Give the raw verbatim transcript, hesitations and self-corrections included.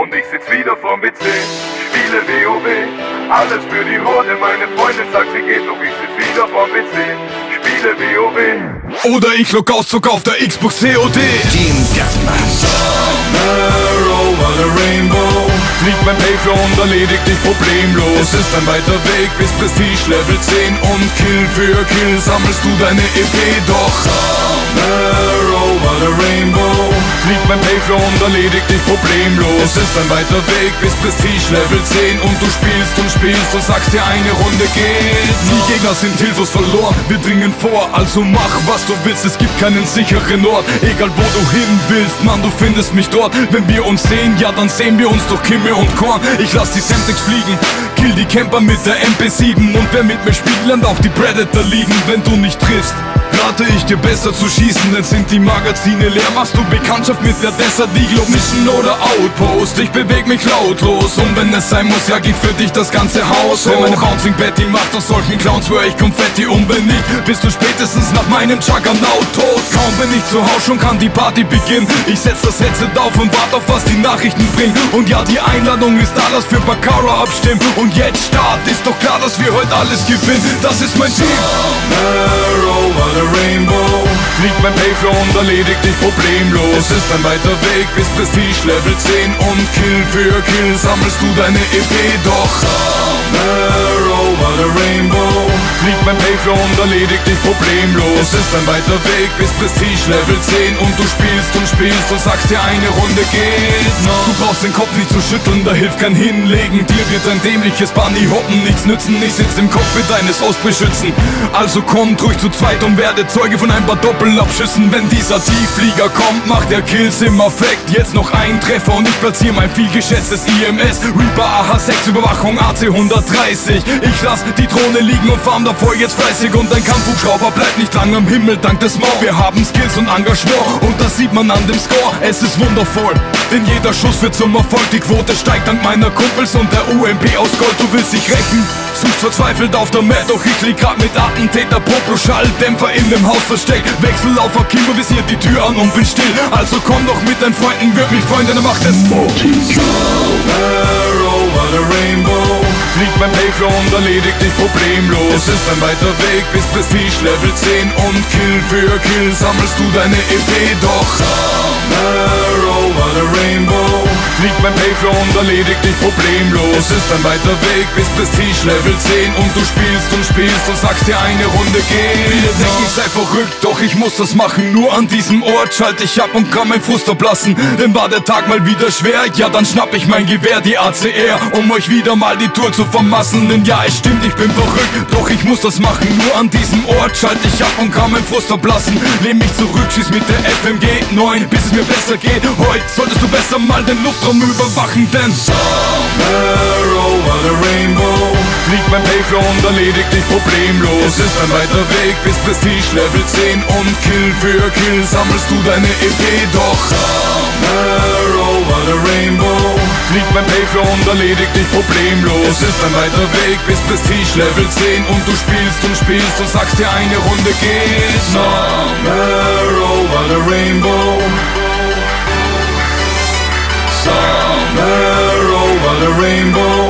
und ich sitz wieder vorm P C. Spiele WoW, alles für die Horde. Meine Freundin sagt, sie geht, doch ich sitz wieder vorm P C. Spiele WoW. Oder ich log aus, zog auf der Xbox C O D. Team Deathmatch. Somewhere over the rainbow fliegt mein Payflow und erledigt dich problemlos. Es ist ein weiter Weg bis Prestige Level zehn und Kill für Kill sammelst du deine E P. Doch somewhere over the rainbow fliegt mein Payflow und erledigt dich problemlos. Es ist ein weiter Weg bis Prestige Level zehn und du spielst und spielst und sagst dir, eine Runde geht noch. Die Gegner sind hilflos verloren, wir dringen vor, also mach was du willst, es gibt keinen sicheren Ort. Egal wo du hin willst, Mann, du findest mich dort. Wenn wir uns sehen, ja dann sehen wir uns durch Kimme und Korn. Ich lass die Semtex fliegen, kill die Camper mit der M P sieben. Und wer mit mir spielt, lernt auch die Predator liegen. Wenn du nicht triffst, rate ich dir besser zu schießen, denn sind die Magazine leer, machst du Bekanntschaft mit der Desert Eagle Mission oder Outpost. Ich beweg mich lautlos und wenn es sein muss, jag ich für dich das ganze Haus. Wenn meine Bouncing Betty macht aus solchen Clowns, schwör ich Konfetti und wenn nicht, bist du spätestens nach meinem Juggernaut tot. Kaum bin ich zu Hause, schon kann die Party beginnen. Ich setz das Headset auf und wart auf, was die Nachrichten bringen. Und ja, die Einladung ist da, lass für Baccarat abstimmen. Und jetzt Start, ist doch klar, dass wir heute alles gewinnen. Das ist mein Team. Somewhere over the rainbow fliegt mein Payflow und erledigt dich problemlos. Es ist ein weiter Weg bis Prestige Level zehn und Kill für Kill sammelst du deine E P. Doch somewhere over the rainbow fliegt mein Payflow und erledigt dich problemlos. Es ist ein weiter Weg bis Prestige Level zehn und du spielst und spielst und sagst dir, eine Runde geht noch. Du brauchst den Kopf nicht zu schütteln, da hilft kein Hinlegen. Dir wird ein dämliches Bunny hoppen nichts nützen. Ich sitz im Cockpit deines Ausbeschützen, also kommt ruhig zu zweit und werde Zeuge von ein paar Doppelabschüssen. Wenn dieser Tiefflieger kommt, macht der Kills im Affekt. Jetzt noch ein Treffer und ich platziere mein vielgeschätztes I M S. Reaper A H sechs, Überwachung A C hundertdreißig. Ich lass die Drohne liegen und farm davor jetzt fleißig. Und ein Kampfhubschrauber bleibt nicht lang am Himmel dank des Maul. Wir haben Skills und Engagement und das sieht man an dem Score. Es ist wundervoll, denn jeder Schuss wird zum Erfolg. Die Quote steigt dank meiner Kumpels und der U M P aus Gold. Du willst dich rächen, suchst verzweifelt auf der Map. Doch ich lieg grad mit Attentäter Poplo Schalldämpfer in dem Haus versteckt. Wechsel auf Akimo, visiert die Tür an und bin still. Also komm doch mit deinen Freunden, würd mich freuen, denn er macht es. Somewhere over the rainbow fliegt mein Payflow und erledigt dich problemlos. Es ist ein weiter Weg bis Prestige Level zehn und Kill für Kill sammelst du deine E P. Doch somewhere over the rainbow fliegt mein Payflow und erledigt dich problemlos. Es ist ein weiter Weg bis Prestige Level zehn und du spielst und spielst und sagst dir, eine Runde geht. Viele denken, ich sei verrückt, doch ich muss das machen. Nur an diesem Ort schalte ich ab und kann mein Frust ablassen. Denn war der Tag mal wieder schwer, ja dann schnapp ich mein Gewehr, die A C R, um euch wieder mal die Tour zu vermassen. Denn ja, es stimmt, ich bin verrückt, doch ich muss das machen. Nur an diesem Ort schalte ich ab und kann mein Frust ablassen. Lehn mich zurück, schieß mit der F M G neun, bis es mir besser geht. Heute solltest du besser mal den Luftraum überwachen, denn somewhere over the rainbow fliegt mein Payflow und erledigt dich problemlos. Es ist ein weiter Weg bis Prestige Level zehn und Kill für Kill sammelst du deine E P. Doch somewhere over the rainbow fliegt mein Payflow und erledigt dich problemlos. Es ist ein weiter Weg bis Prestige Level zehn und du spielst und spielst und sagst dir, eine Runde geht noch. Somewhere over the rainbow, somewhere over the rainbow